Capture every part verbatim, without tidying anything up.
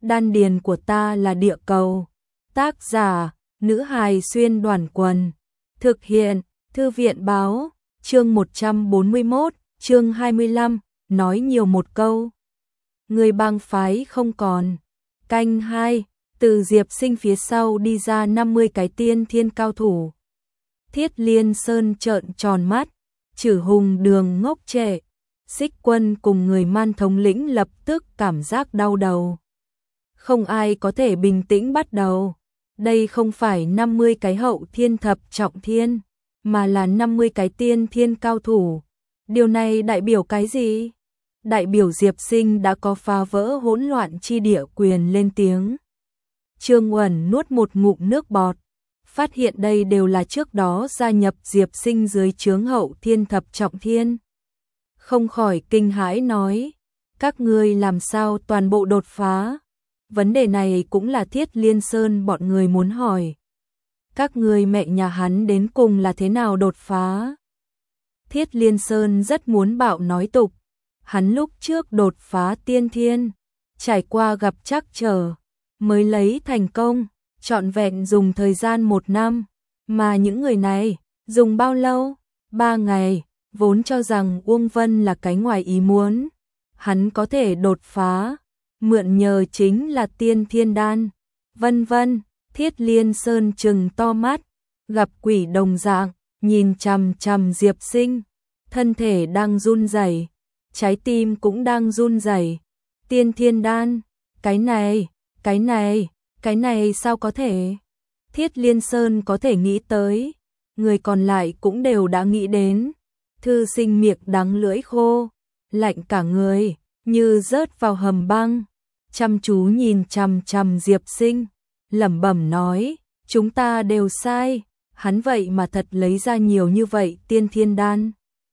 Đan điền của ta là địa cầu. Tác giả, nữ hài xuyên đoàn quần. Thực hiện, thư viện báo, chương một trăm bốn mươi mốt, chương hai mươi lăm, nói nhiều một câu. Người bang phái không còn. Canh hai, từ Diệp Sinh phía sau đi ra năm mươi cái tiên thiên cao thủ. Thiết Liên Sơn trợn tròn mắt, Trử Hùng Đường ngốc trệ. Xích Quân cùng người Man thống lĩnh lập tức cảm giác đau đầu. Không ai có thể bình tĩnh bắt đầu. Đây không phải năm mươi cái hậu thiên thập trọng thiên, mà là năm mươi cái tiên thiên cao thủ. Điều này đại biểu cái gì? Đại biểu Diệp Sinh đã có phá vỡ hỗn loạn chi địa quyền lên tiếng. Trương Uẩn nuốt một ngụm nước bọt, phát hiện đây đều là trước đó gia nhập Diệp Sinh dưới trướng hậu thiên thập trọng thiên. Không khỏi kinh hãi nói, các ngươi làm sao toàn bộ đột phá? Vấn đề này cũng là Thiết Liên Sơn bọn người muốn hỏi. Các ngươi mẹ nhà hắn đến cùng là thế nào đột phá? Thiết Liên Sơn rất muốn bạo nói tục. Hắn lúc trước đột phá tiên thiên, trải qua gặp trắc trở, mới lấy thành công, trọn vẹn dùng thời gian một năm. Mà những người này, dùng bao lâu? Ba ngày, vốn cho rằng Uông Vân là cái ngoài ý muốn. Hắn có thể đột phá, mượn nhờ chính là tiên thiên đan, vân vân. Thiết Liên Sơn trừng to mắt, gặp quỷ đồng dạng, nhìn chằm chằm Diệp Sinh, thân thể đang run rẩy, trái tim cũng đang run rẩy. Tiên thiên đan, cái này, cái này, cái này sao có thể? Thiết Liên Sơn có thể nghĩ tới, người còn lại cũng đều đã nghĩ đến. Thư Sinh miệng đắng lưỡi khô, lạnh cả người, như rớt vào hầm băng, chăm chú nhìn chằm chằm Diệp Sinh, lẩm bẩm nói, chúng ta đều sai, hắn vậy mà thật lấy ra nhiều như vậy tiên thiên đan.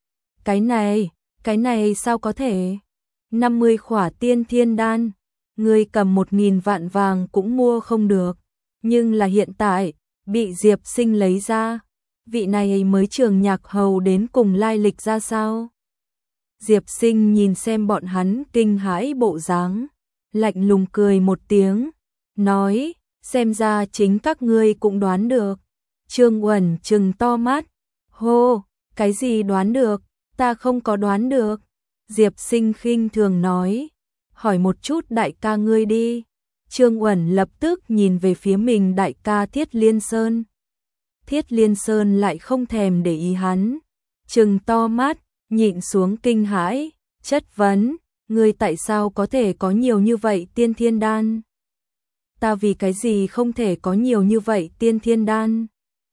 Cái này, cái này sao có thể? năm mươi khỏa tiên thiên đan, người cầm một nghìn vạn vàng cũng mua không được, nhưng là hiện tại, bị Diệp Sinh lấy ra, vị này mới Trường Nhạc Hầu đến cùng lai lịch ra sao? Diệp Sinh nhìn xem bọn hắn kinh hãi bộ dáng, lạnh lùng cười một tiếng, nói, xem ra chính các ngươi cũng đoán được. Trương Uẩn trừng to mắt, hô, cái gì đoán được, ta không có đoán được. Diệp Sinh khinh thường nói, hỏi một chút đại ca ngươi đi. Trương Uẩn lập tức nhìn về phía mình đại ca Thiết Liên Sơn. Thiết Liên Sơn lại không thèm để ý hắn, trừng to mắt, nhịn xuống kinh hãi, chất vấn, ngươi tại sao có thể có nhiều như vậy tiên thiên đan? Ta vì cái gì không thể có nhiều như vậy tiên thiên đan?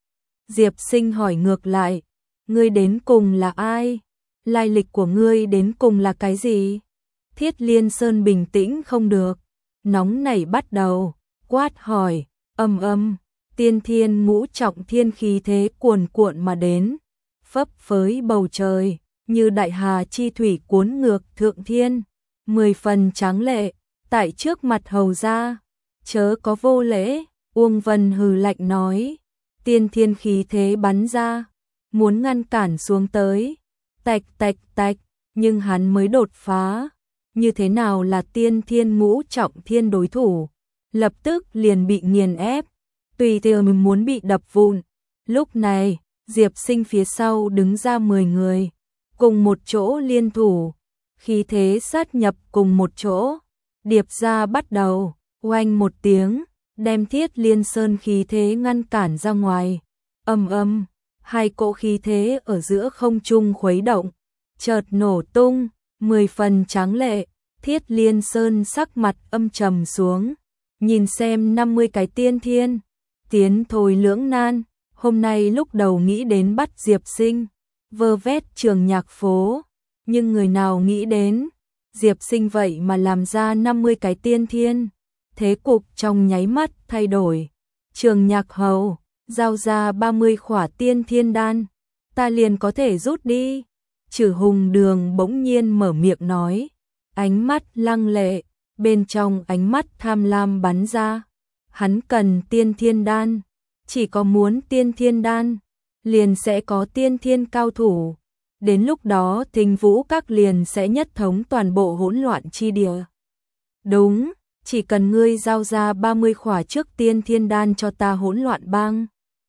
Diệp Sinh hỏi ngược lại, ngươi đến cùng là ai? Lai lịch của ngươi đến cùng là cái gì? Thiết Liên Sơn bình tĩnh không được, nóng nảy bắt đầu, quát hỏi, ầm ầm, tiên thiên ngũ trọng thiên khí thế cuồn cuộn mà đến, phấp phới bầu trời, như đại hà chi thủy cuốn ngược thượng thiên, mười phần tráng lệ, tại trước mặt hầu gia, chớ có vô lễ. Uông Vân hừ lạnh nói, tiên thiên khí thế bắn ra, muốn ngăn cản xuống tới, tạch tạch tạch, nhưng hắn mới đột phá, như thế nào là tiên thiên ngũ trọng thiên đối thủ, lập tức liền bị nghiền ép, tùy theo mình muốn bị đập vụn. Lúc này, Diệp Sinh phía sau đứng ra mười người, cùng một chỗ liên thủ, khí thế sát nhập cùng một chỗ, điệp ra bắt đầu, oanh một tiếng, đem Thiết Liên Sơn khí thế ngăn cản ra ngoài. Ầm ầm, hai cỗ khí thế ở giữa không trung khuấy động, chợt nổ tung, mười phần tráng lệ. Thiết Liên Sơn sắc mặt âm trầm xuống, nhìn xem năm mươi cái tiên thiên, tiến thôi lưỡng nan, hôm nay lúc đầu nghĩ đến bắt Diệp Sinh, vơ vét Trường Nhạc phố, nhưng người nào nghĩ đến, Diệp Sinh vậy mà làm ra năm mươi cái tiên thiên, thế cục trong nháy mắt thay đổi. Trường Nhạc Hầu, giao ra ba mươi khỏa tiên thiên đan, ta liền có thể rút đi. Trử Hùng Đường bỗng nhiên mở miệng nói, ánh mắt lăng lệ, bên trong ánh mắt tham lam bắn ra. Hắn cần tiên thiên đan, chỉ có muốn tiên thiên đan, liền sẽ có tiên thiên cao thủ. Đến lúc đó Thinh Vũ Các liền sẽ nhất thống toàn bộ hỗn loạn chi địa. Đúng, chỉ cần ngươi giao ra ba mươi khỏa trước tiên thiên đan cho ta hỗn loạn bang,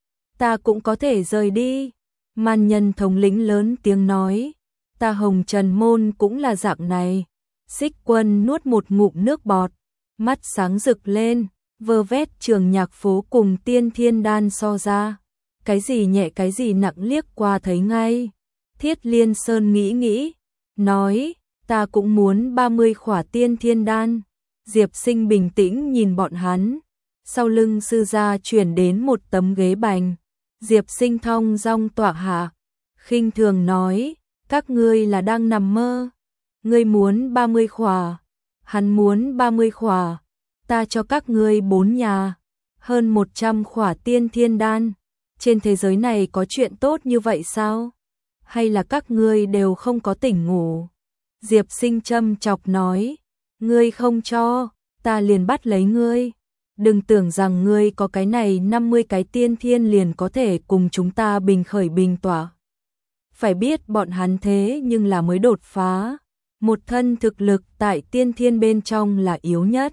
ta cũng có thể rời đi. Man nhân thống lĩnh lớn tiếng nói, ta Hồng Trần Môn cũng là dạng này. Xích Quân nuốt một ngụm nước bọt, mắt sáng rực lên, vơ vét Trường Nhạc Phố cùng tiên thiên đan so ra. Cái gì nhẹ cái gì nặng liếc qua thấy ngay. Thiết Liên Sơn nghĩ nghĩ, nói, ta cũng muốn ba mươi khỏa tiên thiên đan. Diệp Sinh bình tĩnh nhìn bọn hắn, sau lưng sư gia chuyển đến một tấm ghế bành. Diệp Sinh thong dong tọa hạ, khinh thường nói, các ngươi là đang nằm mơ. Ngươi muốn ba mươi khỏa, hắn muốn ba mươi khỏa, ta cho các ngươi bốn nhà, hơn một trăm khỏa tiên thiên đan. Trên thế giới này có chuyện tốt như vậy sao? Hay là các ngươi đều không có tỉnh ngủ? Diệp Sinh châm chọc nói, ngươi không cho, ta liền bắt lấy ngươi. Đừng tưởng rằng ngươi có cái này năm mươi cái tiên thiên liền có thể cùng chúng ta bình khởi bình tỏa. Phải biết bọn hắn thế nhưng là mới đột phá, một thân thực lực tại tiên thiên bên trong là yếu nhất.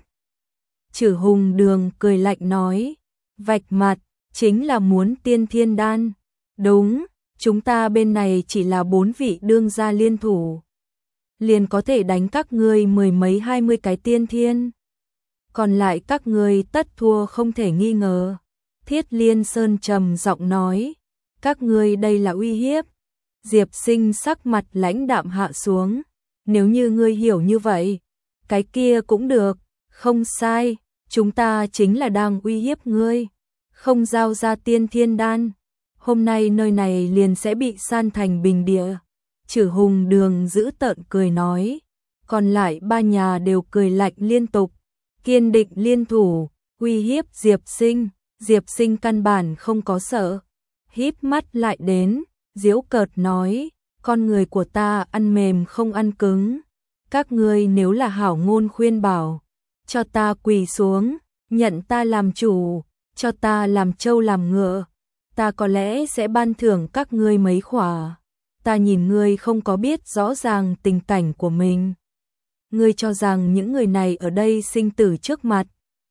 Chử Hùng Đường cười lạnh nói, vạch mặt, chính là muốn tiên thiên đan. Đúng, chúng ta bên này chỉ là bốn vị đương gia liên thủ, liền có thể đánh các ngươi mười mấy hai mươi cái tiên thiên. Còn lại các ngươi tất thua không thể nghi ngờ. Thiết Liên Sơn trầm giọng nói, các ngươi đây là uy hiếp. Diệp Sinh sắc mặt lãnh đạm hạ xuống, nếu như ngươi hiểu như vậy, cái kia cũng được, không sai, chúng ta chính là đang uy hiếp ngươi, không giao ra tiên thiên đan, hôm nay nơi này liền sẽ bị san thành bình địa. Chử Hùng Đường giữ tợn cười nói, còn lại ba nhà đều cười lạnh liên tục, kiên định liên thủ, uy hiếp Diệp Sinh. Diệp Sinh căn bản không có sợ, híp mắt lại đến, giễu cợt nói, con người của ta ăn mềm không ăn cứng, các ngươi nếu là hảo ngôn khuyên bảo, cho ta quỳ xuống, nhận ta làm chủ, cho ta làm trâu làm ngựa, ta có lẽ sẽ ban thưởng các ngươi mấy khỏa. Ta nhìn ngươi không có biết rõ ràng tình cảnh của mình. Ngươi cho rằng những người này ở đây sinh tử trước mặt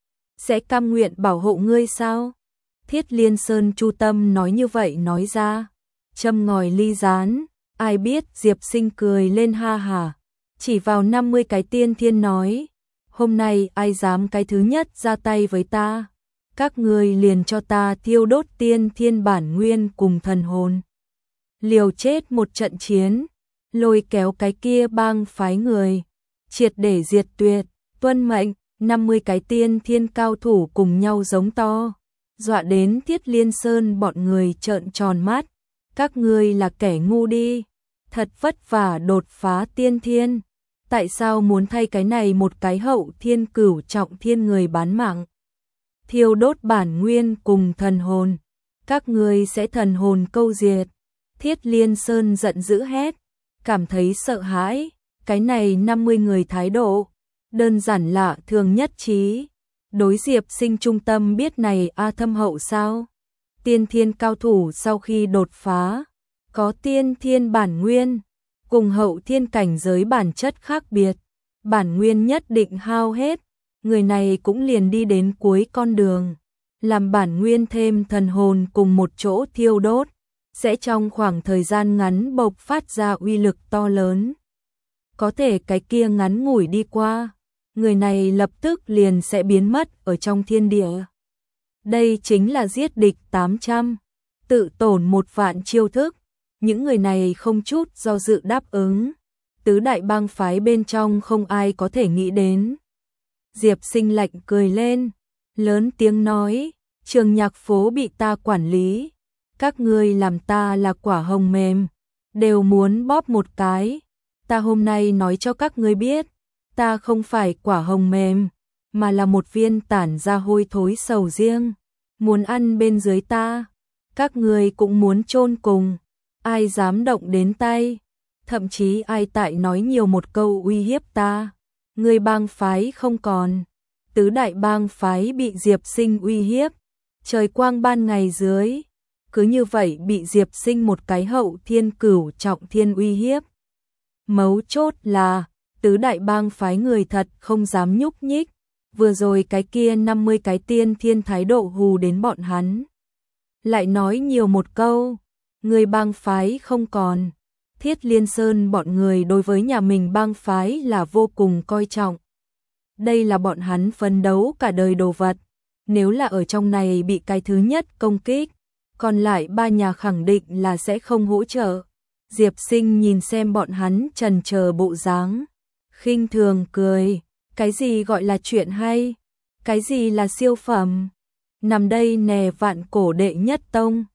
sẽ cam nguyện bảo hộ ngươi sao? Thiết Liên Sơn chu tâm nói như vậy nói ra, châm ngòi ly gián, ai biết. Diệp Sinh cười lên ha hả, chỉ vào năm mươi cái tiên thiên nói, hôm nay ai dám cái thứ nhất ra tay với ta, các ngươi liền cho ta thiêu đốt tiên thiên bản nguyên cùng thần hồn, liều chết một trận chiến, lôi kéo cái kia bang phái người, triệt để diệt tuyệt. Tuân mệnh. Năm mươi cái tiên thiên cao thủ cùng nhau giống to, dọa đến Thiết Liên Sơn bọn người trợn tròn mắt. Các ngươi là kẻ ngu đi, thật vất vả đột phá tiên thiên, tại sao muốn thay cái này một cái hậu thiên cửu trọng thiên người bán mạng? Thiêu đốt bản nguyên cùng thần hồn, các ngươi sẽ thần hồn câu diệt. Thiết Liên Sơn giận dữ hét, cảm thấy sợ hãi, cái này năm mươi người thái độ đơn giản lạ thường nhất trí. Đối Diệp Sinh trung tâm biết này a thâm hậu sao? Tiên thiên cao thủ sau khi đột phá, có tiên thiên bản nguyên, cùng hậu thiên cảnh giới bản chất khác biệt, bản nguyên nhất định hao hết, người này cũng liền đi đến cuối con đường, làm bản nguyên thêm thần hồn cùng một chỗ thiêu đốt, sẽ trong khoảng thời gian ngắn bộc phát ra uy lực to lớn. Có thể cái kia ngắn ngủi đi qua, người này lập tức liền sẽ biến mất ở trong thiên địa. Đây chính là giết địch tám trăm, tự tổn một vạn chiêu thức, những người này không chút do dự đáp ứng. Tứ đại bang phái bên trong không ai có thể nghĩ đến. Diệp Sinh lạnh cười lên, lớn tiếng nói, Trường Nhạc Phố bị ta quản lý, các ngươi làm ta là quả hồng mềm, đều muốn bóp một cái. Ta hôm nay nói cho các ngươi biết, ta không phải quả hồng mềm, mà là một viên tản ra hôi thối sầu riêng, muốn ăn bên dưới ta, các ngươi cũng muốn chôn cùng, ai dám động đến tay, thậm chí ai tại nói nhiều một câu uy hiếp ta, người bang phái không còn. Tứ đại bang phái bị Diệp Sinh uy hiếp, trời quang ban ngày dưới, cứ như vậy bị Diệp Sinh một cái hậu thiên cửu trọng thiên uy hiếp. Mấu chốt là tứ đại bang phái người thật không dám nhúc nhích, vừa rồi cái kia năm mươi cái tiên thiên thái độ hù đến bọn hắn. Lại nói nhiều một câu, người bang phái không còn. Thiết Liên Sơn bọn người đối với nhà mình bang phái là vô cùng coi trọng. Đây là bọn hắn phấn đấu cả đời đồ vật. Nếu là ở trong này bị cái thứ nhất công kích, còn lại ba nhà khẳng định là sẽ không hỗ trợ. Diệp Sinh nhìn xem bọn hắn trần chờ bộ dáng, khinh thường cười, cái gì gọi là chuyện hay, cái gì là siêu phẩm, nằm đây nè vạn cổ đệ nhất tông.